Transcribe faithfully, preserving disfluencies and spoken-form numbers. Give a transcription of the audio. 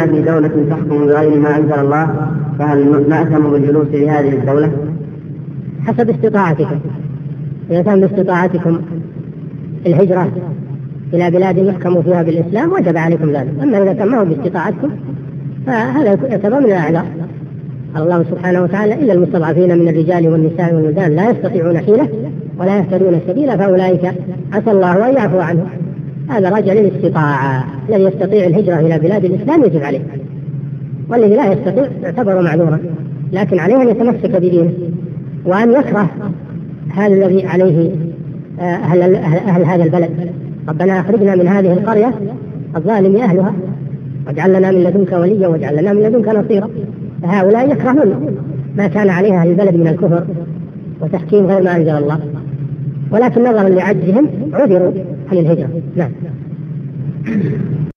كنا في دولة تحكم بغير ما أنزل الله فهل نأثم بالجلوس في هذه الدولة؟ حسب استطاعتكم. إذا كان باستطاعتكم الهجرة إلى بلاد يحكم فيها بالإسلام وجب عليكم ذلك، أما إذا كان ما هو باستطاعتكم فهذا يعتبر من الأعذار. الله سبحانه وتعالى إلا المستضعفين من الرجال والنساء والولدان لا يستطيعون حيلة ولا يهتدون سبيلا فأولئك عسى الله أن يعفو عنهم. هذا راجع للاستطاعة. الذي يستطيع الهجرة إلى بلاد الإسلام يجب عليه، والذي لا يستطيع يعتبر معذورا، لكن عليه أن يتمسك بدينه وأن يكره هذا الذي عليه أهل, أهل هذا البلد. ربنا أخرجنا من هذه القرية الظالم أهلها واجعل لنا من لدنك وليا واجعل لنا من لدنك نصيرا. فهؤلاء يكرهون ما كان عليها أهل البلد من الكفر وتحكيم غير ما أنزل الله، ولكن نظرا لعجزهم عذروا عن الهجرة. نعم.